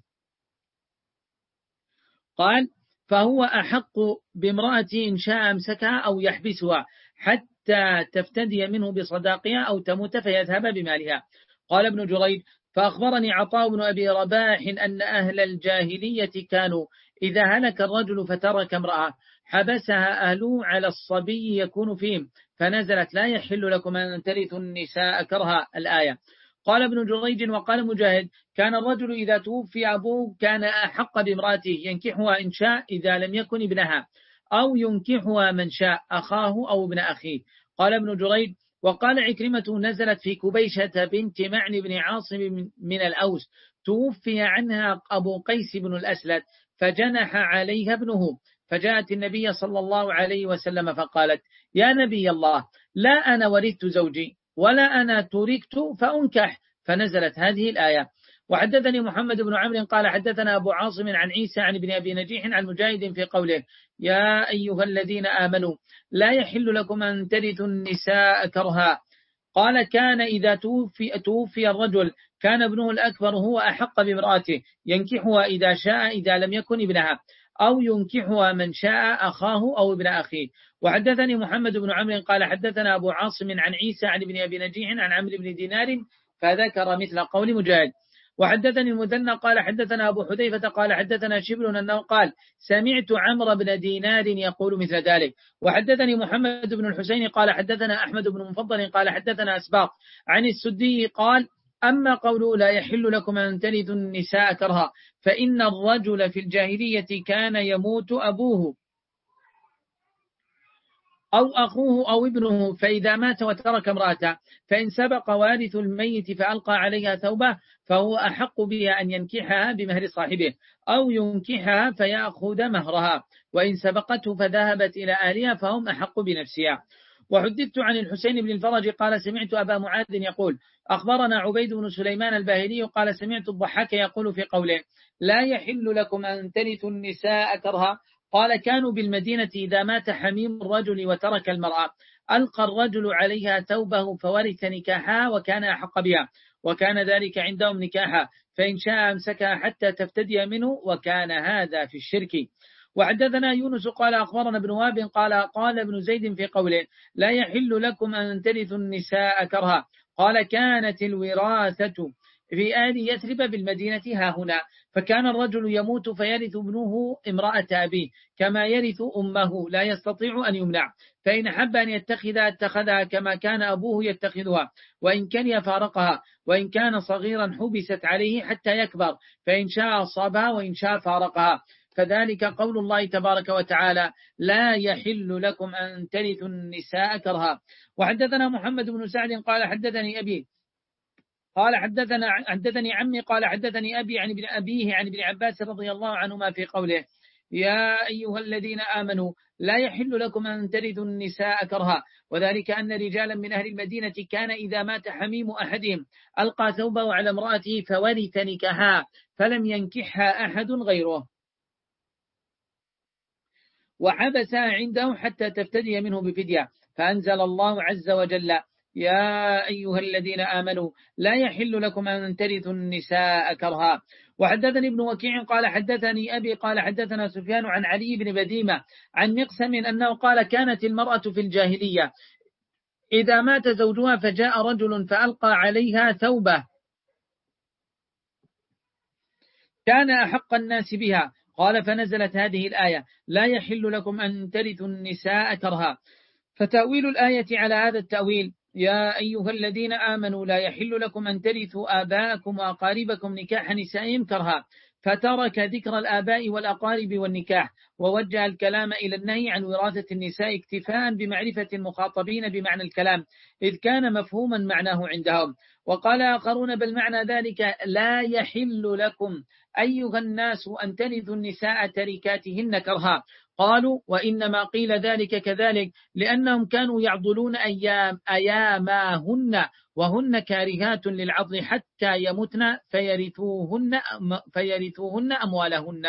قال فهو أحق بامرأته إن شاء أمسكها أو يحبسها حتى تفتدي منه بصداقها أو تموت فيذهب بمالها. قال ابن جريج فأخبرني عطاء بن أبي رباح أن أهل الجاهلية كانوا إذا هلك الرجل فترك امرأة حبسها أهله على الصبي يكون فيهم، فنزلت لا يحل لكم أن ترثوا النساء كرها الآية. قال ابن جريج وقال مجاهد كان الرجل إذا توفي أبوه كان أحق بامرأته ينكحها إن شاء إذا لم يكن ابنها، أو ينكحها من شاء أخاه أو ابن أخيه. قال ابن جريج وقال عكرمة نزلت في كبيشة بنت معن بن عاصم من الأوس توفي عنها أبو قيس بن الأسلت فجنح عليها ابنه، فجاءت النبي صلى الله عليه وسلم فقالت يا نبي الله لا أنا ورثت زوجي ولا أنا تركت فأنكح، فنزلت هذه الآية. وحدثني محمد بن عمرو قال حدثنا أبو عاصم عن عيسى عن ابن أبي نجيح عن مجاهد في قوله يا أيها الذين آمنوا لا يحل لكم أن ترثوا النساء كرها. قال كان إذا توفي, توفي الرجل كان ابنه الأكبر هو أحق بامرأته ينكحها إذا شاء إذا لم يكن ابنها، أو ينكحها من شاء أخاه أو ابن أخيه. وحدثني محمد بن عمرو قال حدثنا أبو عاصم عن عيسى عن ابن أبي نجيح عن عمرو بن دينار فذكر مثل قول مجاهد. وحدثني المثنى قال حدثنا أبو حذيفة قال حدثنا شبل أنه قال سمعت عمرو بن دينار يقول مثل ذلك. وحدثني محمد بن الحسين قال حدثنا أحمد بن مفضل قال حدثنا أسباق عن السدي قال أما قوله لا يحل لكم أن ترثوا النساء كرها فإن الرجل في الجاهلية كان يموت أبوه أو أخوه أو ابنه، فإذا مات وترك امرأته فإن سبق وارث الميت فألقى عليها ثوبه فهو أحق بها أن ينكحها بمهر صاحبه أو ينكحها فيأخذ مهرها، وإن سبقته فذهبت إلى أهلها فهم أحق بنفسها. وحدثت عن الحسين بن الفرج قال سمعت أبا معاذ يقول أخبرنا عبيد بن سليمان الباهلي قال سمعت الضحاك يقول في قوله لا يحل لكم أن ترثوا النساء كرها. قال كانوا بالمدينة إذا مات حميم الرجل وترك المرأة ألقى الرجل عليها ثوبه فورث نكاحها وكان أحق بها، وكان ذلك عندهم نكاحا، فإن شاء أمسكها حتى تفتدي منه، وكان هذا في الشرك. وحدثنا يونس قال أخبرنا ابن وهب قال قال ابن زيد في قوله لا يحل لكم أن ترثوا النساء كرها. قال كانت الوراثة في آل يثرب بالمدينة ها هنا، فكان الرجل يموت فيرث ابنه امرأة أبيه كما يرث أمه لا يستطيع أن يمنع، فإن حب أن يتخذها اتخذها كما كان أبوه يتخذها، وإن كان فارقها، وإن كان صغيرا حبست عليه حتى يكبر، فإن شاء أصابها وإن شاء فارقها. فذلك قول الله تبارك وتعالى لا يحل لكم أن ترثوا النساء كرها. وحدثنا محمد بن سعد قال حدثني أبي قال حدثنا حدثني عمي قال حدثني أبي عن ابن أبيه عن ابن عباس رضي الله عنهما في قوله يا أيها الذين آمنوا لا يحل لكم أن ترثوا النساء كرها، وذلك أن رجالا من أهل المدينة كان إذا مات حميم أحدهم ألقى ثوبه على امرأته فورث نكاحها فلم ينكحها أحد غيره، وحبسها عنده حتى تفتدي منه بفدية، فأنزل الله عز وجل يا أيها الذين آمنوا لا يحل لكم أن ترثوا النساء كرها. وحدثني ابن وكيع قال حدثني أبي قال حدثنا سفيان عن علي بن بديمة عن مقسم أنه قال كانت المرأة في الجاهلية إذا مات زوجها فجاء رجل فألقى عليها ثوبه كان أحق الناس بها، قال فنزلت هذه الآية لا يحل لكم أن ترثوا النساء كرها. فتأويل الآية على هذا التأويل يا أيها الذين آمنوا لا يحل لكم أن ترثوا آباءكم وأقاربكم نكاح نسائهم كرها، فترك ذكر الآباء والأقارب والنكاح ووجه الكلام إلى النهي عن وراثة النساء اكتفاء بمعرفة المخاطبين بمعنى الكلام إذ كان مفهوما معناه عندهم. وقال آخرون بل معنى ذلك لا يحل لكم أيها الناس أن ترثوا النساء تركاتهن كرها، قالوا وإنما قيل ذلك كذلك لأنهم كانوا يعضلون أيام أياماهن وهن كارهات للعضل حتى يمتن فيرثوهن, فيرثوهن أموالهن.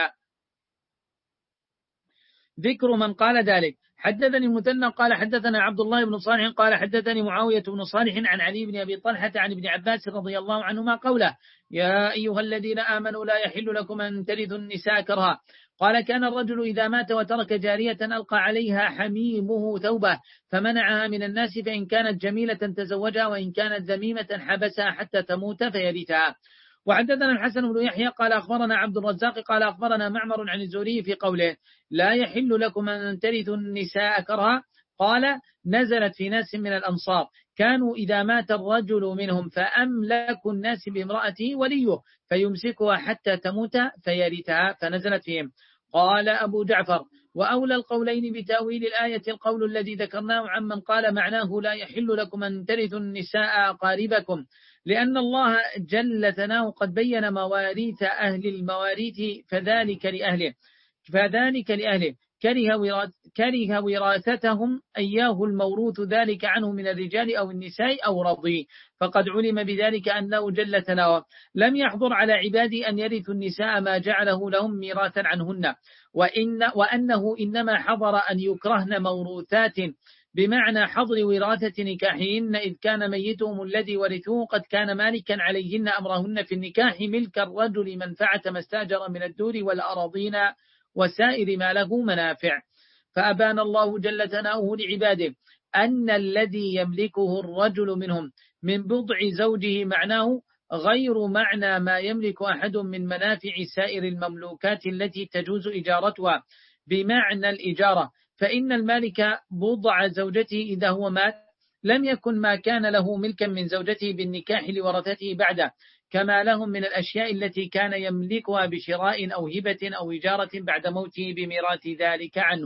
ذكر من قال ذلك حدثني المثنى قال حدثنا عبد الله بن صالح قال حدثني معاوية بن صالح عن علي بن أبي طلحة عن ابن عباس رضي الله عنهما قوله يا أيها الذين آمنوا لا يحل لكم أن ترثوا النساء كرها، قال كان الرجل إذا مات وترك جارية ألقى عليها حميمه ثوبه فمنعها من الناس، فإن كانت جميلة تزوجها وإن كانت ذميمة حبسها حتى تموت فيرثها. وحدثنا الحسن بن يحيى قال أخبرنا عبد الرزاق قال أخبرنا معمر عن الزهري في قوله لا يحل لكم أن ترثوا النساء كرها، قال نزلت في ناس من الأنصار كانوا إذا مات الرجل منهم فأملك الناس بامرأته وليه فيمسكها حتى تموت فيرثها فنزلت فيهم. قال أبو جعفر وأولى القولين بتأويل الآية القول الذي ذكرناه عمن قال معناه لا يحل لكم أن ترثوا النساء أقاربكم، لأن الله جل ثناه قد بين مواريث أهل المواريث فذلك لأهله فذلك لأهله كره كره وراثتهم أياه الموروث ذلك عنه من الرجال أو النساء أو رضي، فقد علم بذلك أنه جل ثناه لم يحضر على عباده أن يرثوا النساء ما جعله لهم ميراثا عنهن، وإن وأنه إنما حضر أن يكرهن موروثات بمعنى حظر وراثة نكاحهن إذ كان ميتهم الذي ورثوه قد كان مالكا عليهن أمرهن في النكاح ملك الرجل منفعة ما استاجر من الدور والأراضين وسائر ما له منافع. فأبان الله جل ثناؤه لعباده أن الذي يملكه الرجل منهم من بضع زوجه معناه غير معنى ما يملك أحد من منافع سائر المملوكات التي تجوز إجارتها بمعنى الإجارة، فإن المالك بضع زوجته إذا هو مات لم يكن ما كان له ملكا من زوجته بالنكاح لورثته بعده، كما لهم من الأشياء التي كان يملكها بشراء أو هبة أو إجارة بعد موته بميراث ذلك عنه.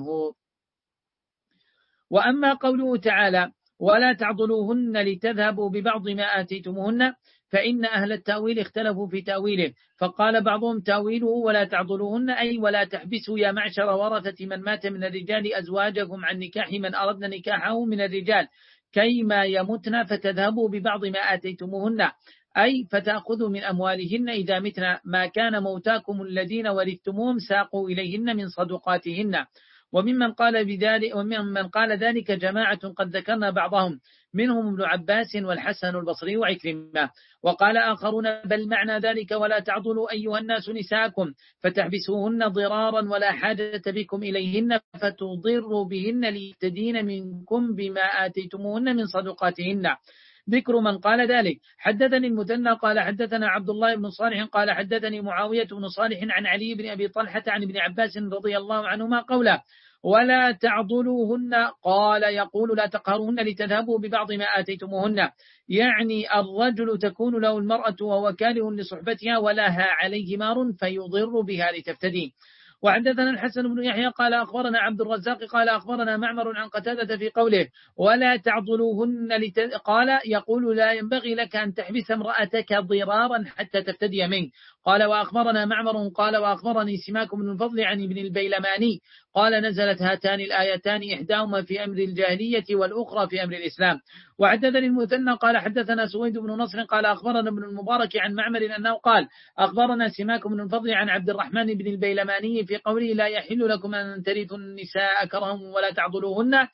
وأما قوله تعالى ولا تعضلوهن لتذهبوا ببعض ما آتيتموهن، فإن أهل التأويل اختلفوا في تأويله، فقال بعضهم تأويله ولا تعضلوهن أي ولا تحبسوا يا معشر ورثة من مات من الرجال أزواجكم عن نكاح من أردنا نكاحه من الرجال كيما يمتن فتذهبوا ببعض ما آتيتموهن، أي فتأخذوا من أموالهن إذا متنا ما كان موتاكم الذين ورثتموهم ساقوا إليهن من صدقاتهن. وممن قال بذلك وممن قال ذلك جماعة قد ذكرنا بعضهم منهم ابن عباس والحسن البصري وعكرمة. وقال آخرون بل معنى ذلك ولا تعضلوا أيها الناس نساءكم فتحبسوهن ضرارا ولا حاجة بكم إليهن فتضروا بهن ليفتدين منكم بما آتيتموهن من صدقاتهن. ذكر من قال ذلك حدثني المثنى قال حدثنا عبد الله بن صالح قال حدثني معاوية بن صالح عن علي بن أبي طلحة عن ابن عباس رضي الله عنهما قوله ولا تعضلوهن، قال يقول لا تقهروهن لتذهبوا ببعض ما آتيتموهن، يعني الرجل تكون له المرأة وهو كاره لصحبتها ولها عليه مار فيضر بها لتفتدي. وحدثنا الحسن بن يحيى قال أخبرنا عبد الرزاق قال أخبرنا معمر عن قتادة في قوله ولا تعضلوهن لت... قال يقول لا ينبغي لك أن تحبس امرأتك ضرارا حتى تفتدي منك. قال وأخبرنا معمر قال وأخبرني سماك بن الفضل عن ابن البيلماني قال نزلت هاتان الآيتان إحداهما في أمر الجاهلية والأخرى في أمر الإسلام. وحدثني المثنى قال حدثنا سويد بن نصر قال أخبرنا ابن المبارك عن معمر أنه قال أخبرنا سماك بن الفضل عن عبد الرحمن بن البيلماني في قوله لا يحل لكم أن ترثوا النساء كرها ولا تعضلوهن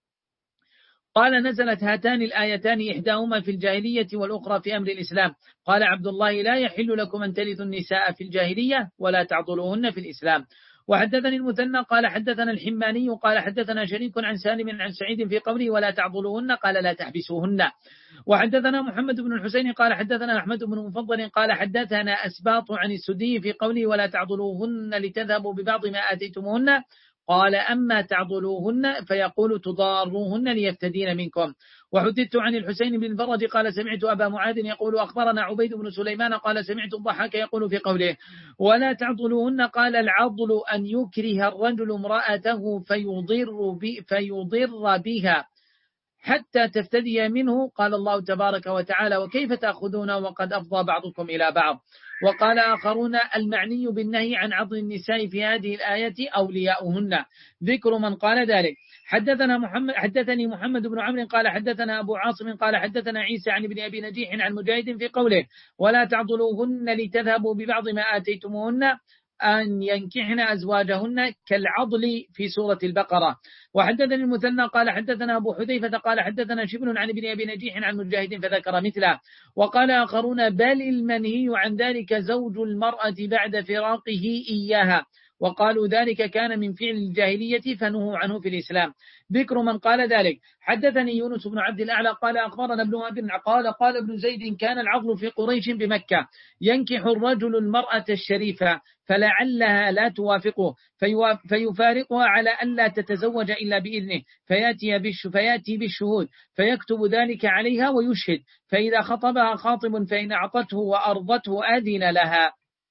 قال نزلت هاتان الآيتان إحداهما في الجاهلية والأخرى في أمر الإسلام. قال عبد الله لا يحل لكم أن ترثوا النساء في الجاهلية ولا تعضلوهن في الإسلام. وحدثني المثنى قال حدثنا الحماني قال حدثنا شريك عن سالم عن سعيد في قوله ولا تعضلوهن قال لا تحبسوهن. وحدثنا محمد بن الحسين قال حدثنا أحمد بن مفضل قال حدثنا أسباط عن السدي في قوله ولا تعضلوهن لتذهبوا ببعض ما آتيتموهن قال أما تعضلوهن فيقول تضاروهن ليفتدين منكم. وحدثت عن الحسين بن الفرج قال سمعت أبا معاذ يقول أخبرنا عبيد بن سليمان قال سمعت الضحاك يقول في قوله ولا تعضلوهن قال العضل أن يكره الرجل امرأته فيضر, فيضر بها حتى تفتدي منه. قال الله تبارك وتعالى وكيف تأخذون وقد أفضى بعضكم إلى بعض. وقال آخرون المعني بالنهي عن عضل النساء في هذه الآية أولياؤهن ذكر من قال ذلك. حدثنا محمد حدثني محمد بن عمرو قال حدثنا أبو عاصم قال حدثنا عيسى عن ابن أبي نجيح عن مجاهد في قوله ولا تعضلوهن لتذهبوا ببعض ما آتيتموهن أن ينكحن أزواجهن كالعضل في سورة البقرة. وحدثني المثنى قال حدثنا أبو حذيفة قال حدثنا شبل عن ابن أبي نجيح عن مجاهد فذكر مثله. وقال آخرون بل المنهي عن ذلك زوج المرأة بعد فراقه إياها وقالوا ذلك كان من فعل الجاهلية فنهوا عنه في الإسلام ذكر من قال ذلك. حدثني يونس بن عبد الأعلى قال أخبرنا ابن أبي قال قال ابن زيد كان العضل في قريش بمكة ينكح الرجل المرأة الشريفة فلعلها لا توافقه فيفارقها على أن لا تتزوج إلا بإذنه فيأتي, بالش فيأتي بالشهود فيكتب ذلك عليها ويشهد فإذا خطبها خاطب فإن أعطته وأرضته أذن لها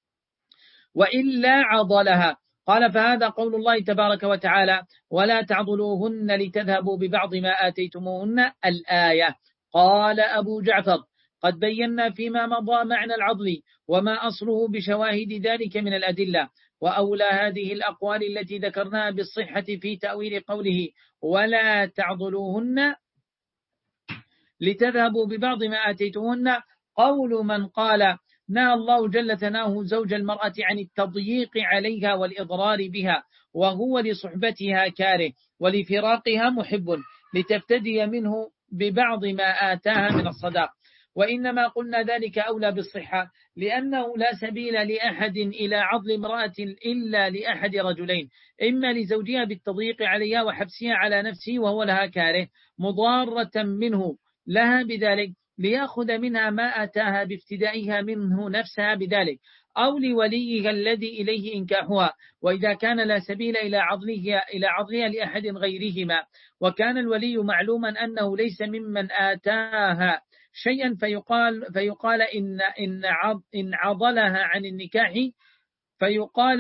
وإلا عضلها. قال فهذا قول الله تبارك وتعالى ولا تعضلوهن لتذهبوا ببعض ما آتيتموهن الآية. قال أبو جعفر قد بينا فيما مضى معنى العضل وما أصله بشواهد ذلك من الأدلة وأولى هذه الأقوال التي ذكرناها بالصحة في تأويل قوله ولا تعضلوهن لتذهبوا ببعض ما آتيتموهن قول من قال نهى الله جل ثناه زوج المرأة عن التضييق عليها والإضرار بها وهو لصحبتها كاره ولفراقها محب لتفتدي منه ببعض ما آتاها من الصداق. وإنما قلنا ذلك أولى بالصحة لأنه لا سبيل لأحد إلى عضل امرأة إلا لأحد رجلين إما لزوجها بالتضييق عليها وحبسها على نفسه وهو لها كاره مضارة منه لها بذلك ليأخذ منها ما أتاها بافتدائها منه نفسها بذلك أو لوليها الذي إليه إنكاحها وإذا كان لا سبيل إلى عضلها, إلى عضلها لأحد غيرهما وكان الولي معلوما أنه ليس ممن آتاها شيئا فيقال, فيقال إن, إن, عض إن عضلها عن النكاح فيقال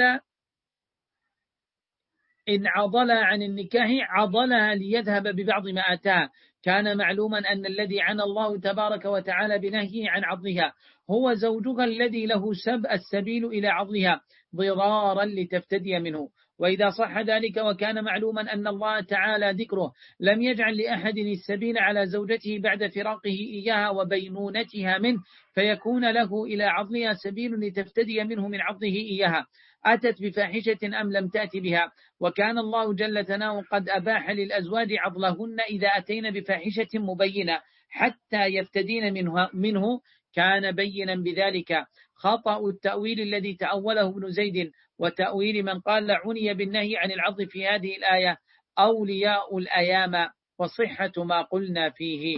إن عضلها عن النكاح عضلها ليذهب ببعض ما آتاها. كان معلوما أن الذي عنى الله تبارك وتعالى بنهيه عن عضلها هو زوجها الذي له سب السبيل إلى عضلها ضرارا لتفتدي منه. وإذا صح ذلك وكان معلوما أن الله تعالى ذكره لم يجعل لأحد السبيل على زوجته بعد فراقه إياها وبينونتها منه فيكون له إلى عضلها سبيل لتفتدي منه من عضله إياها أتت بفاحشة أم لم تأت بها. وكان الله جل ثناؤه قد أباح للأزواج عضلهن إذا أتين بفاحشة مبينة حتى يفتدين منه, منه كان بينا بذلك. خطأ التأويل الذي تأوله ابن زيد وتأويل من قال عني بالنهي عن العضل في هذه الآية أولياء الأيام وصحة ما قلنا فيه.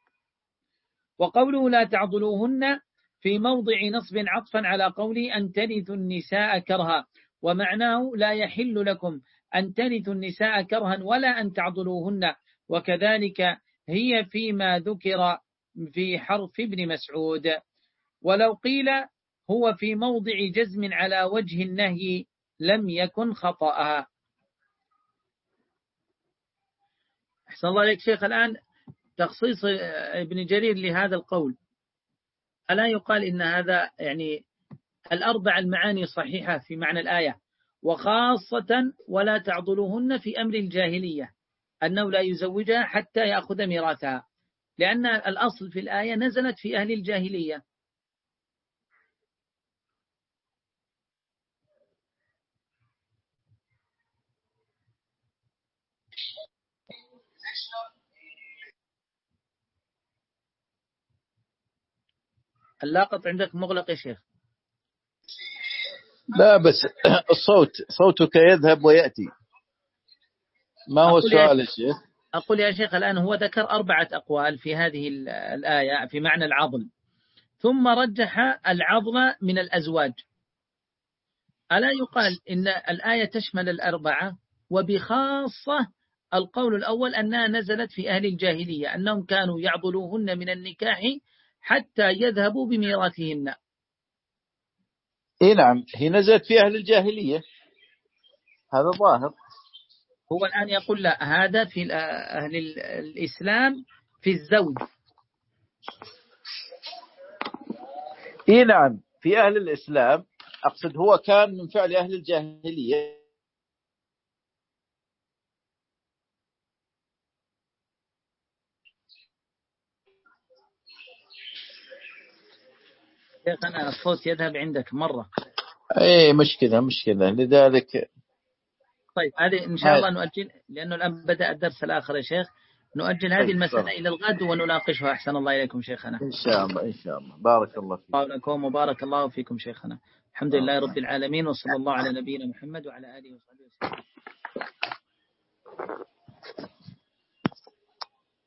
وقوله لا تعضلوهن في موضع نصب عطفا على قوله أن ترثوا النساء كرها ومعناه لا يحل لكم أن ترثوا النساء كرها ولا أن تعضلوهن وكذلك هي فيما ذكر في حرف ابن مسعود. ولو قيل هو في موضع جزم على وجه النهي لم يكن خطأ. أحسن الله عليك شيخ. الآن تخصيص ابن جرير لهذا القول، ألا يقال إن هذا يعني الأربع المعاني صحيحة في معنى الآية، وخاصة ولا تعضلوهن في أمر الجاهلية، أنه لا يزوجها حتى يأخذ ميراثها، لأن الأصل في الآية نزلت في أهل الجاهلية. اللاقط عندك مغلق يا شيخ؟ لا بس الصوت صوتك يذهب ويأتي. ما هو السؤال يا شيخ؟ أقول يا شيخ الآن هو ذكر أربعة أقوال في هذه الآية في معنى العضل، ثم رجح العضل من الأزواج. ألا يقال إن الآية تشمل الأربعة، وبخاصة القول الأول أنها نزلت في أهل الجاهلية، أنهم كانوا يعضلوهن من النكاح حتى يذهبوا بميراثهن. إيه نعم، هي نزلت في أهل الجاهلية، هذا ظاهر. هو الآن يقول لا، هذا في أهل الإسلام في الزوج. إيه نعم، في أهل الإسلام، أقصد هو كان من فعل أهل الجاهلية. شيخ أنا الصوت يذهب عندك مرة. إيه مشكلة مشكلة لذلك. طيب هذه إن شاء الله نؤجل، لأنه الآن بدأ الدرس الآخر يا شيخ، نؤجل هذه المسألة إلى الغد ونناقشها. أحسن الله إليكم شيخنا. إن شاء الله إن شاء الله. بارك الله فيك. باركم وبارك الله فيكم شيخنا. الحمد لله رب العالمين، وصلى الله على نبينا محمد وعلى آله وصحبه وسلم.